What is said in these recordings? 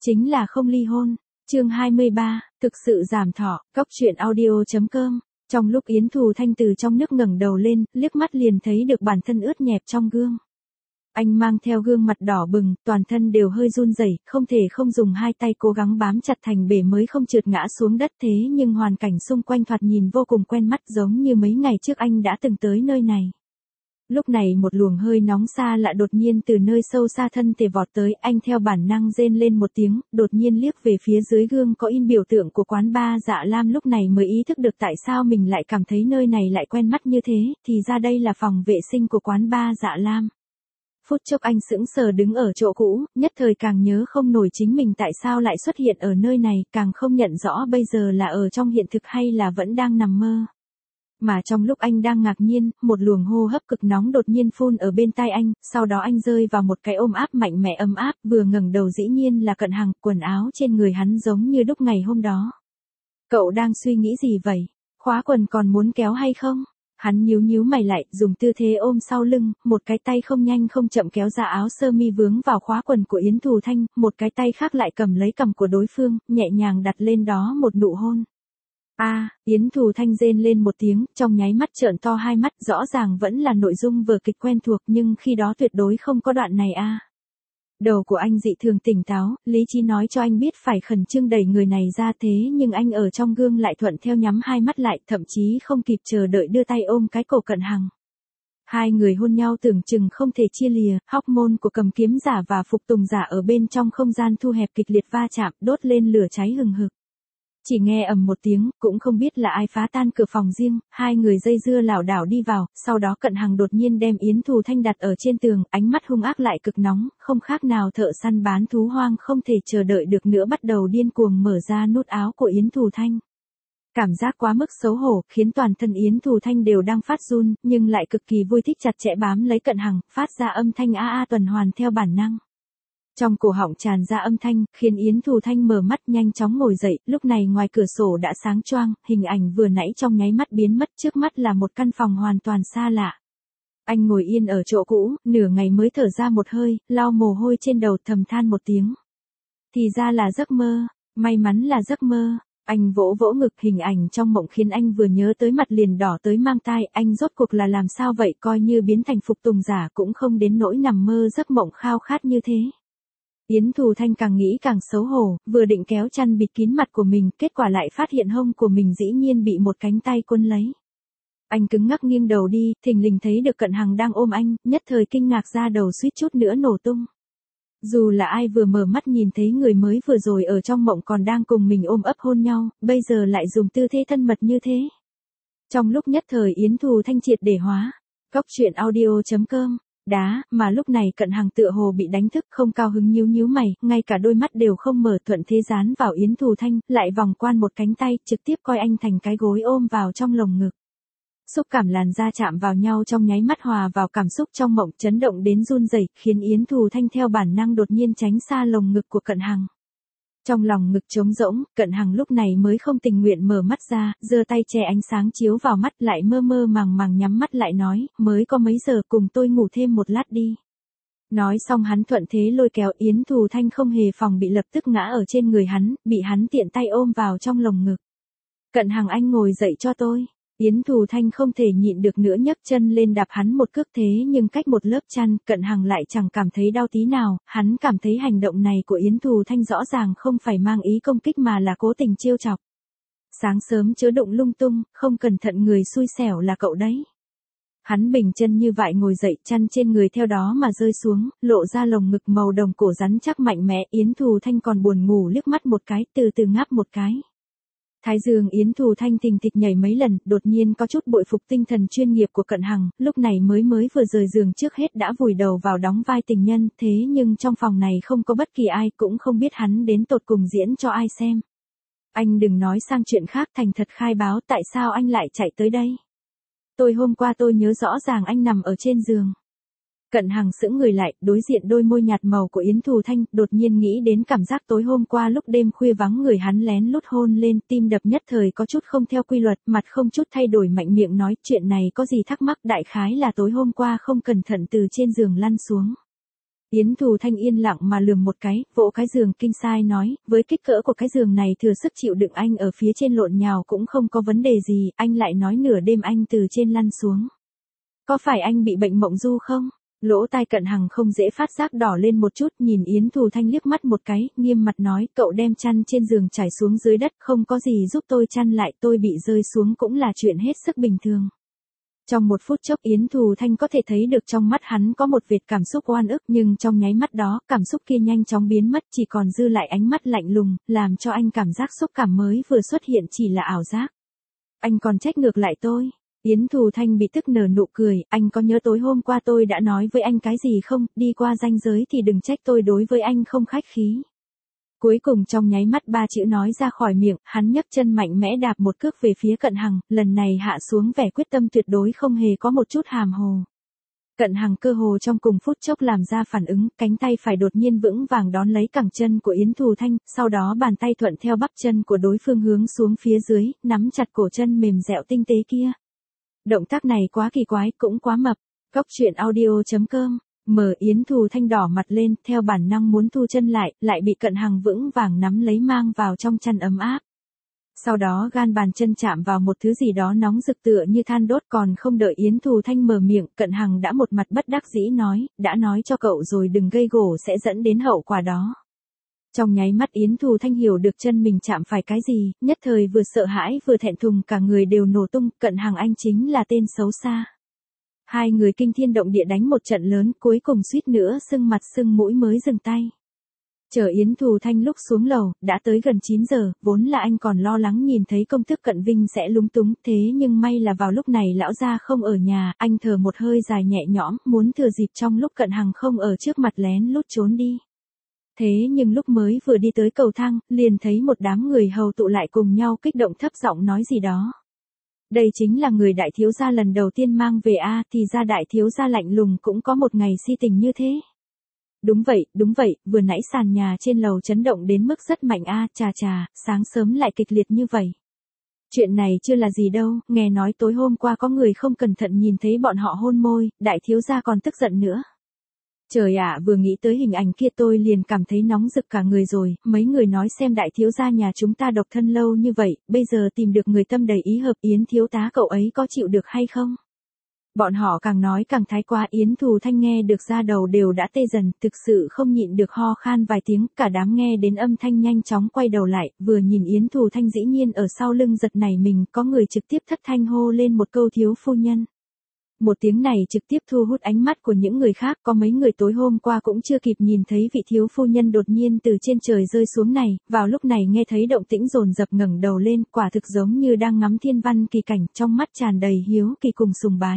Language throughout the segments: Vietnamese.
Chính là không ly hôn. Chương 23, thực sự giảm thọ, cóc truyện audio.com. Trong lúc Yến Thù Thanh từ trong nước ngẩng đầu lên, liếc mắt liền thấy được bản thân ướt nhẹp trong gương. Anh mang theo gương mặt đỏ bừng, toàn thân đều hơi run rẩy, không thể không dùng hai tay cố gắng bám chặt thành bể mới không trượt ngã xuống đất, thế nhưng hoàn cảnh xung quanh thoạt nhìn vô cùng quen mắt, giống như mấy ngày trước anh đã từng tới nơi này. Lúc này một luồng hơi nóng xa lạ đột nhiên từ nơi sâu xa thân thể vọt tới, anh theo bản năng rên lên một tiếng, đột nhiên liếc về phía dưới gương có in biểu tượng của quán bar Dạ Lam, lúc này mới ý thức được tại sao mình lại cảm thấy nơi này lại quen mắt như thế, thì ra đây là phòng vệ sinh của quán bar Dạ Lam. Phút chốc anh sững sờ đứng ở chỗ cũ, nhất thời càng nhớ không nổi chính mình tại sao lại xuất hiện ở nơi này, càng không nhận rõ bây giờ là ở trong hiện thực hay là vẫn đang nằm mơ. Mà trong lúc anh đang ngạc nhiên, một luồng hô hấp cực nóng đột nhiên phun ở bên tai anh, sau đó anh rơi vào một cái ôm áp mạnh mẽ ấm áp, vừa ngẩng đầu dĩ nhiên là Cận Hằng, quần áo trên người hắn giống như đúc ngày hôm đó. Cậu đang suy nghĩ gì vậy? Khóa quần còn muốn kéo hay không? Hắn nhíu mày lại, dùng tư thế ôm sau lưng, một cái tay không nhanh không chậm kéo ra áo sơ mi vướng vào khóa quần của Yến Thù Thanh, một cái tay khác lại cầm lấy cằm của đối phương, nhẹ nhàng đặt lên đó một nụ hôn. Yến Thù Thanh rên lên một tiếng, trong nháy mắt trợn to hai mắt, rõ ràng vẫn là nội dung vở kịch quen thuộc nhưng khi đó tuyệt đối không có đoạn này Đầu của anh dị thường tỉnh táo, lý trí nói cho anh biết phải khẩn trương đẩy người này ra, thế nhưng anh ở trong gương lại thuận theo nhắm hai mắt lại, thậm chí không kịp chờ đợi đưa tay ôm cái cổ Cận Hằng. Hai người hôn nhau tưởng chừng không thể chia lìa, hormone của cầm kiếm giả và phục tùng giả ở bên trong không gian thu hẹp kịch liệt va chạm, đốt lên lửa cháy hừng hực. Chỉ nghe ầm một tiếng, cũng không biết là ai phá tan cửa phòng riêng, hai người dây dưa lảo đảo đi vào, sau đó Cận Hằng đột nhiên đem Yến Thù Thanh đặt ở trên tường, ánh mắt hung ác lại cực nóng, không khác nào thợ săn bán thú hoang không thể chờ đợi được nữa bắt đầu điên cuồng mở ra nút áo của Yến Thù Thanh. Cảm giác quá mức xấu hổ, khiến toàn thân Yến Thù Thanh đều đang phát run, nhưng lại cực kỳ vui thích chặt chẽ bám lấy Cận Hằng, phát ra âm thanh tuần hoàn theo bản năng. Trong cổ họng tràn ra âm thanh, khiến Yến Thù Thanh mở mắt nhanh chóng ngồi dậy, lúc này ngoài cửa sổ đã sáng choang, hình ảnh vừa nãy trong nháy mắt biến mất, trước mắt là một căn phòng hoàn toàn xa lạ. Anh ngồi yên ở chỗ cũ, nửa ngày mới thở ra một hơi, lau mồ hôi trên đầu, thầm than một tiếng. Thì ra là giấc mơ, may mắn là giấc mơ. Anh vỗ vỗ ngực, hình ảnh trong mộng khiến anh vừa nhớ tới mặt liền đỏ tới mang tai, anh rốt cuộc là làm sao vậy, coi như biến thành phục tùng giả cũng không đến nỗi nằm mơ giấc mộng khao khát như thế. Yến Thù Thanh càng nghĩ càng xấu hổ, vừa định kéo chăn bịt kín mặt của mình, kết quả lại phát hiện hông của mình dĩ nhiên bị một cánh tay cuốn lấy. Anh cứng ngắc nghiêng đầu đi, thình lình thấy được Cận Hằng đang ôm anh, nhất thời kinh ngạc ra đầu suýt chút nữa nổ tung. Dù là ai vừa mở mắt nhìn thấy người mới vừa rồi ở trong mộng còn đang cùng mình ôm ấp hôn nhau, bây giờ lại dùng tư thế thân mật như thế. Trong lúc nhất thời Yến Thù Thanh triệt để hóa. Cóc truyện audio.com. Mà lúc này Cận Hằng tựa hồ bị đánh thức, không cao hứng nhíu mày, ngay cả đôi mắt đều không mở, thuận thế dán vào Yến Thù Thanh, lại vòng qua một cánh tay, trực tiếp coi anh thành cái gối ôm vào trong lồng ngực. Xúc cảm làn da chạm vào nhau trong nháy mắt hòa vào cảm xúc trong mộng, chấn động đến run rẩy, khiến Yến Thù Thanh theo bản năng đột nhiên tránh xa lồng ngực của Cận Hằng. Trong lòng ngực trống rỗng, Cận Hằng lúc này mới không tình nguyện mở mắt ra, giơ tay che ánh sáng chiếu vào mắt, lại mơ màng nhắm mắt lại nói, mới có mấy giờ, cùng tôi ngủ thêm một lát đi. Nói xong hắn thuận thế lôi kéo, Yến Thù Thanh không hề phòng bị lập tức ngã ở trên người hắn, bị hắn tiện tay ôm vào trong lồng ngực. Cận Hằng, anh ngồi dậy cho tôi. Yến Thù Thanh không thể nhịn được nữa nhấc chân lên đạp hắn một cước, thế nhưng cách một lớp chăn, Cận Hằng lại chẳng cảm thấy đau tí nào, hắn cảm thấy hành động này của Yến Thù Thanh rõ ràng không phải mang ý công kích mà là cố tình trêu chọc. Sáng sớm chớ đụng lung tung, không cẩn thận người xui xẻo là cậu đấy. Hắn bình chân như vậy ngồi dậy, chăn trên người theo đó mà rơi xuống, lộ ra lồng ngực màu đồng cổ rắn chắc mạnh mẽ, Yến Thù Thanh còn buồn ngủ liếc mắt một cái, từ từ ngáp một cái. Thái dương Yến Thù Thanh thình thịch nhảy mấy lần, đột nhiên có chút bội phục tinh thần chuyên nghiệp của Cận Hằng, lúc này mới vừa rời giường trước hết đã vùi đầu vào đóng vai tình nhân, thế nhưng trong phòng này không có bất kỳ ai, cũng không biết hắn đến tột cùng diễn cho ai xem. Anh đừng nói sang chuyện khác, thành thật khai báo tại sao anh lại chạy tới đây. Hôm qua tôi nhớ rõ ràng anh nằm ở trên giường. Cận Hằng sững người lại, đối diện đôi môi nhạt màu của Yến Thù Thanh, đột nhiên nghĩ đến cảm giác tối hôm qua lúc đêm khuya vắng người hắn lén lút hôn lên, tim đập nhất thời có chút không theo quy luật, mặt không chút thay đổi mạnh miệng nói, chuyện này có gì thắc mắc, đại khái là tối hôm qua không cẩn thận từ trên giường lăn xuống. Yến Thù Thanh yên lặng mà lườm một cái, vỗ cái giường kinh sai nói, với kích cỡ của cái giường này thừa sức chịu đựng anh ở phía trên lộn nhào cũng không có vấn đề gì, anh lại nói nửa đêm anh từ trên lăn xuống. Có phải anh bị bệnh mộng du không? Lỗ tai Cận Hằng không dễ phát giác đỏ lên một chút, nhìn Yến Thù Thanh liếc mắt một cái, nghiêm mặt nói, cậu đem chăn trên giường trải xuống dưới đất, không có gì giúp tôi chăn lại, tôi bị rơi xuống cũng là chuyện hết sức bình thường. Trong một phút chốc Yến Thù Thanh có thể thấy được trong mắt hắn có một vệt cảm xúc oan ức, nhưng trong nháy mắt đó, cảm xúc kia nhanh chóng biến mất, chỉ còn dư lại ánh mắt lạnh lùng, làm cho anh cảm giác xúc cảm mới vừa xuất hiện chỉ là ảo giác. Anh còn trách ngược lại tôi. Yến Thù Thanh bị tức nở nụ cười, anh có nhớ tối hôm qua tôi đã nói với anh cái gì không, đi qua ranh giới thì đừng trách tôi đối với anh không khách khí. Cuối cùng trong nháy mắt ba chữ nói ra khỏi miệng, hắn nhấc chân mạnh mẽ đạp một cước về phía Cận Hằng, lần này hạ xuống vẻ quyết tâm tuyệt đối không hề có một chút hàm hồ. Cận Hằng cơ hồ trong cùng phút chốc làm ra phản ứng, cánh tay phải đột nhiên vững vàng đón lấy cẳng chân của Yến Thù Thanh, sau đó bàn tay thuận theo bắp chân của đối phương hướng xuống phía dưới, nắm chặt cổ chân mềm dẻo tinh tế kia. Động tác này quá kỳ quái, cũng quá mập. Cóc truyện audio.com. Mở Yến Thù Thanh đỏ mặt lên, theo bản năng muốn thu chân lại bị Cận Hằng vững vàng nắm lấy mang vào trong chăn ấm áp. Sau đó gan bàn chân chạm vào một thứ gì đó nóng rực tựa như than đốt, còn không đợi Yến Thù Thanh mở miệng, Cận Hằng đã một mặt bất đắc dĩ nói, đã nói cho cậu rồi đừng gây gổ sẽ dẫn đến hậu quả đó. Trong nháy mắt Yến Thù Thanh hiểu được chân mình chạm phải cái gì, nhất thời vừa sợ hãi vừa thẹn thùng, cả người đều nổ tung, Cận Hằng anh chính là tên xấu xa. Hai người kinh thiên động địa đánh một trận lớn, cuối cùng suýt nữa sưng mặt sưng mũi mới dừng tay. Chờ Yến Thù Thanh lúc xuống lầu, đã tới gần 9 giờ, vốn là anh còn lo lắng nhìn thấy công tước Cận Vinh sẽ lúng túng, thế nhưng may là vào lúc này lão gia không ở nhà, anh thở một hơi dài nhẹ nhõm, muốn thừa dịp trong lúc Cận Hằng không ở trước mặt lén lút trốn đi. Thế nhưng lúc mới vừa đi tới cầu thang, liền thấy một đám người hầu tụ lại cùng nhau kích động thấp giọng nói gì đó. Đây chính là người đại thiếu gia lần đầu tiên mang về thì ra đại thiếu gia lạnh lùng cũng có một ngày si tình như thế. Đúng vậy, vừa nãy sàn nhà trên lầu chấn động đến mức rất mạnh chà, sáng sớm lại kịch liệt như vậy. Chuyện này chưa là gì đâu, nghe nói tối hôm qua có người không cẩn thận nhìn thấy bọn họ hôn môi, đại thiếu gia còn tức giận nữa. Trời ạ, vừa nghĩ tới hình ảnh kia tôi liền cảm thấy nóng rực cả người rồi, mấy người nói xem đại thiếu gia nhà chúng ta độc thân lâu như vậy, bây giờ tìm được người tâm đầy ý hợp, Yến thiếu tá cậu ấy có chịu được hay không? Bọn họ càng nói càng thái quá, Yến Thù Thanh nghe được da đầu đều đã tê dần, thực sự không nhịn được ho khan vài tiếng, cả đám nghe đến âm thanh nhanh chóng quay đầu lại, vừa nhìn Yến Thù Thanh dĩ nhiên ở sau lưng giật nảy mình, có người trực tiếp thất thanh hô lên một câu thiếu phu nhân. Một tiếng này trực tiếp thu hút ánh mắt của những người khác, có mấy người tối hôm qua cũng chưa kịp nhìn thấy vị thiếu phu nhân đột nhiên từ trên trời rơi xuống này, vào lúc này nghe thấy động tĩnh dồn dập ngẩng đầu lên, quả thực giống như đang ngắm thiên văn kỳ cảnh, trong mắt tràn đầy hiếu kỳ cùng sùng bái.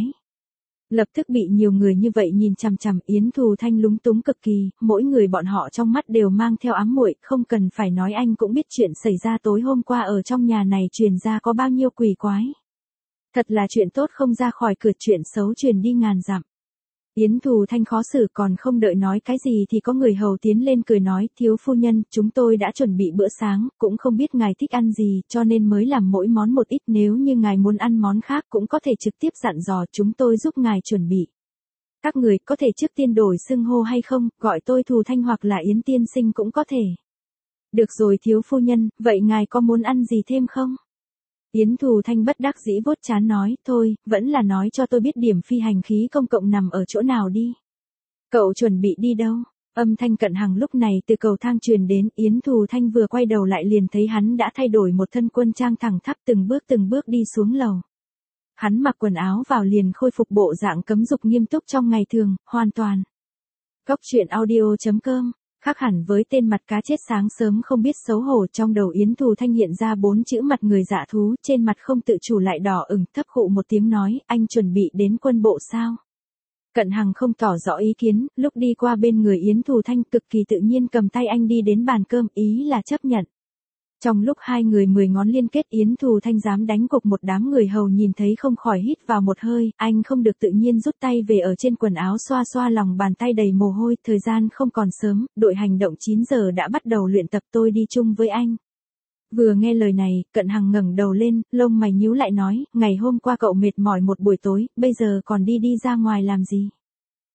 Lập tức bị nhiều người như vậy nhìn chằm chằm, Yến Thù Thanh lúng túng cực kỳ, mỗi người bọn họ trong mắt đều mang theo ám muội, không cần phải nói anh cũng biết chuyện xảy ra tối hôm qua ở trong nhà này truyền ra có bao nhiêu quỷ quái. Thật là chuyện tốt không ra khỏi cửa, chuyện xấu truyền đi ngàn dặm. Yến Thù Thanh khó xử, còn không đợi nói cái gì thì có người hầu tiến lên cười nói, thiếu phu nhân, chúng tôi đã chuẩn bị bữa sáng, cũng không biết ngài thích ăn gì, cho nên mới làm mỗi món một ít, nếu như ngài muốn ăn món khác cũng có thể trực tiếp dặn dò, chúng tôi giúp ngài chuẩn bị. Các người có thể trước tiên đổi xưng hô hay không, gọi tôi Thù Thanh hoặc là Yến tiên sinh cũng có thể. Được rồi thiếu phu nhân, vậy ngài có muốn ăn gì thêm không? Yến Thù Thanh bất đắc dĩ vuốt trán nói, thôi, vẫn là nói cho tôi biết điểm phi hành khí công cộng nằm ở chỗ nào đi. Cậu chuẩn bị đi đâu? Âm thanh Cận Hằng lúc này từ cầu thang truyền đến, Yến Thù Thanh vừa quay đầu lại liền thấy hắn đã thay đổi một thân quân trang thẳng thắp từng bước đi xuống lầu. Hắn mặc quần áo vào liền khôi phục bộ dạng cấm dục nghiêm túc trong ngày thường, hoàn toàn. Cóc truyện audio.com. Khác hẳn với tên mặt cá chết sáng sớm không biết xấu hổ, trong đầu Yến Thù Thanh hiện ra 4 chữ mặt người dạ thú, trên mặt không tự chủ lại đỏ ửng, thấp khụ một tiếng nói, anh chuẩn bị đến quân bộ sao? Cận Hằng không tỏ rõ ý kiến, lúc đi qua bên người Yến Thù Thanh cực kỳ tự nhiên cầm tay anh đi đến bàn cơm, ý là chấp nhận. Trong lúc hai người 10 ngón liên kết, Yến Thù Thanh dám đánh gục một đám người hầu nhìn thấy không khỏi hít vào một hơi, anh không được tự nhiên rút tay về ở trên quần áo xoa xoa lòng bàn tay đầy mồ hôi, thời gian không còn sớm, đội hành động 9 giờ đã bắt đầu luyện tập, tôi đi chung với anh. Vừa nghe lời này, Cận Hằng ngẩng đầu lên, lông mày nhíu lại nói, ngày hôm qua cậu mệt mỏi một buổi tối, bây giờ còn đi ra ngoài làm gì?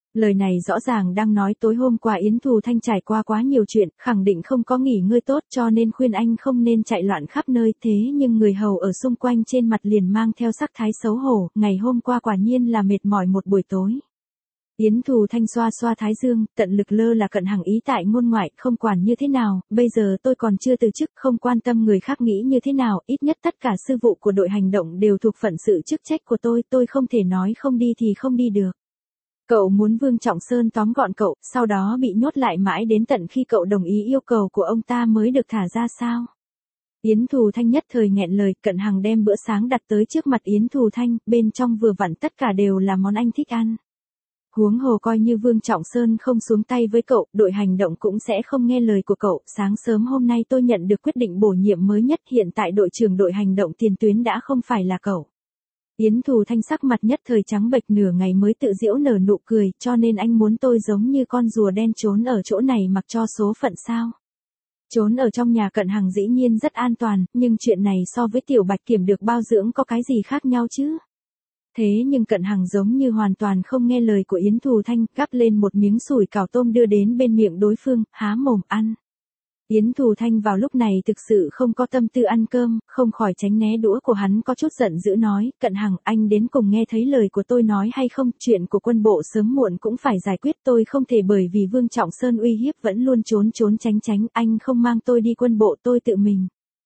Lời này rõ ràng đang nói tối hôm qua Yến Thù Thanh trải qua quá nhiều chuyện, khẳng định không có nghỉ ngơi tốt cho nên khuyên anh không nên chạy loạn khắp nơi, thế nhưng người hầu ở xung quanh trên mặt liền mang theo sắc thái xấu hổ, ngày hôm qua quả nhiên là mệt mỏi một buổi tối. Yến Thù Thanh xoa xoa thái dương, tận lực lơ là Cận Hằng ý tại ngôn ngoại, không quản như thế nào, bây giờ tôi còn chưa từ chức, không quan tâm người khác nghĩ như thế nào, ít nhất tất cả sư vụ của đội hành động đều thuộc phận sự chức trách của tôi không thể nói không đi thì không đi được. Cậu muốn Vương Trọng Sơn tóm gọn cậu, sau đó bị nhốt lại mãi đến tận khi cậu đồng ý yêu cầu của ông ta mới được thả ra sao? Yến Thù Thanh nhất thời nghẹn lời, Cận Hằng đem bữa sáng đặt tới trước mặt Yến Thù Thanh, bên trong vừa vặn tất cả đều là món anh thích ăn. Huống hồ coi như Vương Trọng Sơn không xuống tay với cậu, đội hành động cũng sẽ không nghe lời của cậu. Sáng sớm hôm nay tôi nhận được quyết định bổ nhiệm mới nhất, hiện tại đội trưởng đội hành động tiền tuyến đã không phải là cậu. Yến Thù Thanh sắc mặt nhất thời trắng bệch, nửa ngày mới tự giễu nở nụ cười, cho nên anh muốn tôi giống như con rùa đen trốn ở chỗ này mặc cho số phận sao? Trốn ở trong nhà Cận Hằng dĩ nhiên rất an toàn, nhưng chuyện này so với Tiểu Bạch Kiểm được bao dưỡng có cái gì khác nhau chứ? Thế nhưng Cận Hằng giống như hoàn toàn không nghe lời của Yến Thù Thanh, gắp lên một miếng sủi cảo tôm đưa đến bên miệng đối phương, há mồm ăn. Yến Thù Thanh vào lúc này thực sự không có tâm tư ăn cơm, không khỏi tránh né đũa của hắn, có chút giận dữ nói, Cận Hằng, anh đến cùng nghe thấy lời của tôi nói hay không, chuyện của quân bộ sớm muộn cũng phải giải quyết, tôi không thể bởi vì Vương Trọng Sơn uy hiếp vẫn luôn trốn tránh, anh không mang tôi đi quân bộ tôi tự mình.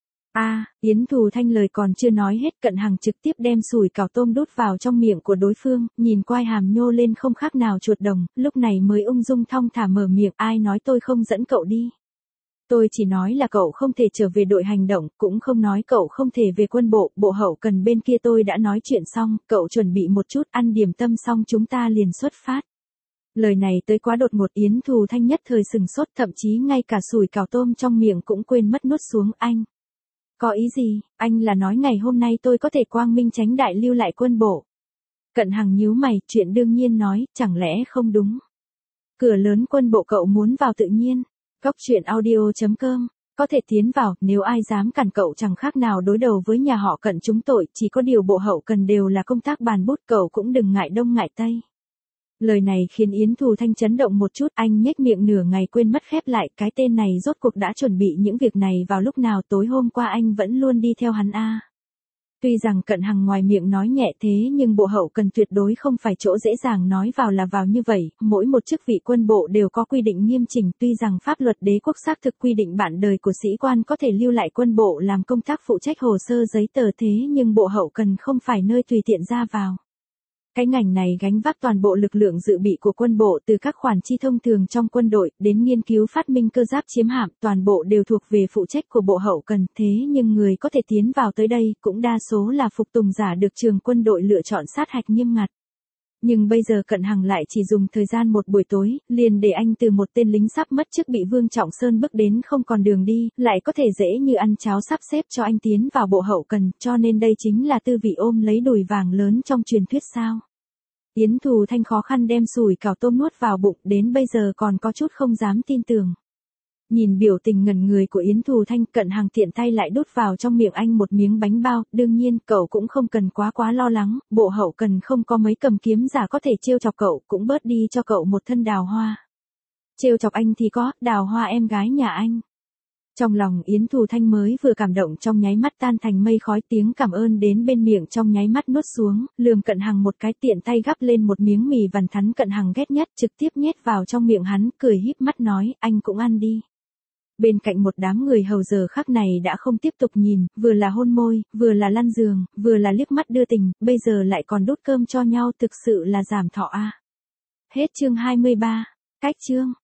Yến Thù Thanh lời còn chưa nói hết, Cận Hằng trực tiếp đem sủi cảo tôm đút vào trong miệng của đối phương, nhìn quai hàm nhô lên không khác nào chuột đồng, lúc này mới ung dung thong thả mở miệng, ai nói tôi không dẫn cậu đi. Tôi chỉ nói là cậu không thể trở về đội hành động, cũng không nói cậu không thể về quân bộ, bộ hậu cần bên kia tôi đã nói chuyện xong, cậu chuẩn bị một chút, ăn điểm tâm xong chúng ta liền xuất phát. Lời này tới quá đột ngột, Yến Thù Thanh nhất thời sừng sốt, thậm chí ngay cả sủi cảo tôm trong miệng cũng quên mất nuốt xuống. Anh có ý gì, anh là nói ngày hôm nay tôi có thể quang minh chánh đại lưu lại quân bộ? Cận Hằng nhíu mày, chuyện đương nhiên nói, chẳng lẽ không đúng? Cửa lớn quân bộ cậu muốn vào tự nhiên. Góc truyện audio.com, có thể tiến vào, nếu ai dám cản cậu chẳng khác nào đối đầu với nhà họ Cận chúng tội, chỉ có điều bộ hậu cần đều là công tác bàn bút, cậu cũng đừng ngại đông ngại tây. Lời này khiến Yến Thù Thanh chấn động một chút, anh nhếch miệng nửa ngày quên mất khép lại, cái tên này rốt cuộc đã chuẩn bị những việc này vào lúc nào, tối hôm qua anh vẫn luôn đi theo hắn a. Tuy rằng Cận Hằng ngoài miệng nói nhẹ thế nhưng bộ hậu cần tuyệt đối không phải chỗ dễ dàng nói vào là vào như vậy, mỗi một chức vị quân bộ đều có quy định nghiêm chỉnh, tuy rằng pháp luật đế quốc xác thực quy định bạn đời của sĩ quan có thể lưu lại quân bộ làm công tác phụ trách hồ sơ giấy tờ, thế nhưng bộ hậu cần không phải nơi tùy tiện ra vào. Cái ngành này gánh vác toàn bộ lực lượng dự bị của quân bộ, từ các khoản chi thông thường trong quân đội, đến nghiên cứu phát minh cơ giáp chiếm hạm, toàn bộ đều thuộc về phụ trách của bộ hậu cần, thế nhưng người có thể tiến vào tới đây, cũng đa số là phục tùng giả được trường quân đội lựa chọn sát hạch nghiêm ngặt. Nhưng bây giờ Cận Hằng lại chỉ dùng thời gian một buổi tối, liền để anh từ một tên lính sắp mất chức bị Vương Trọng Sơn bước đến không còn đường đi, lại có thể dễ như ăn cháo sắp xếp cho anh tiến vào bộ hậu cần, cho nên đây chính là tư vị ôm lấy đùi vàng lớn trong truyền thuyết sao. Yến Thù Thanh khó khăn đem sủi cảo tôm nuốt vào bụng, đến bây giờ còn có chút không dám tin tưởng. Nhìn biểu tình ngẩn người của Yến Thù Thanh, Cận Hằng tiện tay lại đút vào trong miệng anh một miếng bánh bao, đương nhiên cậu cũng không cần quá lo lắng, bộ hậu cần không có mấy cầm kiếm giả có thể trêu chọc cậu, cũng bớt đi cho cậu một thân Đào Hoa. Trêu chọc anh thì có, Đào Hoa em gái nhà anh. Trong lòng Yến Thù Thanh mới vừa cảm động trong nháy mắt tan thành mây khói, tiếng cảm ơn đến bên miệng trong nháy mắt nuốt xuống, lườm Cận Hằng một cái, tiện tay gắp lên một miếng mì vằn thắn Cận Hằng ghét nhất, trực tiếp nhét vào trong miệng hắn, cười híp mắt nói, anh cũng ăn đi. Bên cạnh một đám người hầu giờ khắc này đã không tiếp tục nhìn, vừa là hôn môi, vừa là lăn giường, vừa là liếc mắt đưa tình, bây giờ lại còn đút cơm cho nhau, thực sự là giảm thọ a. Hết chương 23, cách chương.